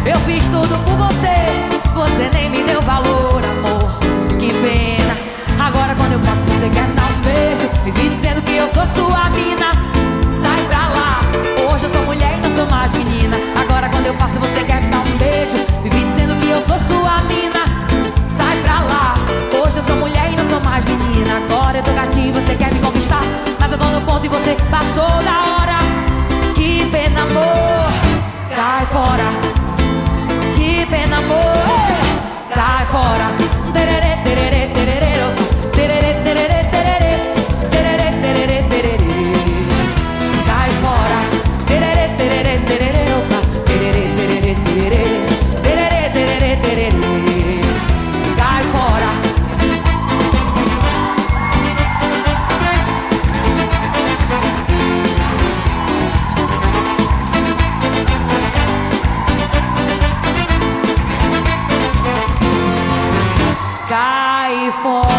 Eu fiz tudo por você, você nem me deu valor, amor. Que pena. Agora quando eu passo você quer me dar um beijo, vive dizendo que eu sou sua mina. Sai pra lá, hoje eu sou mulher e não sou mais menina. Agora quando eu passo você quer me dar um beijo, vive dizendo que eu sou sua mina. Sai pra lá, hoje eu sou mulher e não sou mais menina. Agora eu tô gatinho e você quer me conquistar, mas eu tô no ponto e você passou da hora. Que pena, amor, cai fora. Que pena, amor, cai fora. Tererê, tererê, tererê, tererê, tererê, tererê, tererê, tererê, tererê. Cai fora. Tererê, tererê, tererê, tererê, tererê, tererê, tererê, tererê, tererê. Cai fora. Cai fora.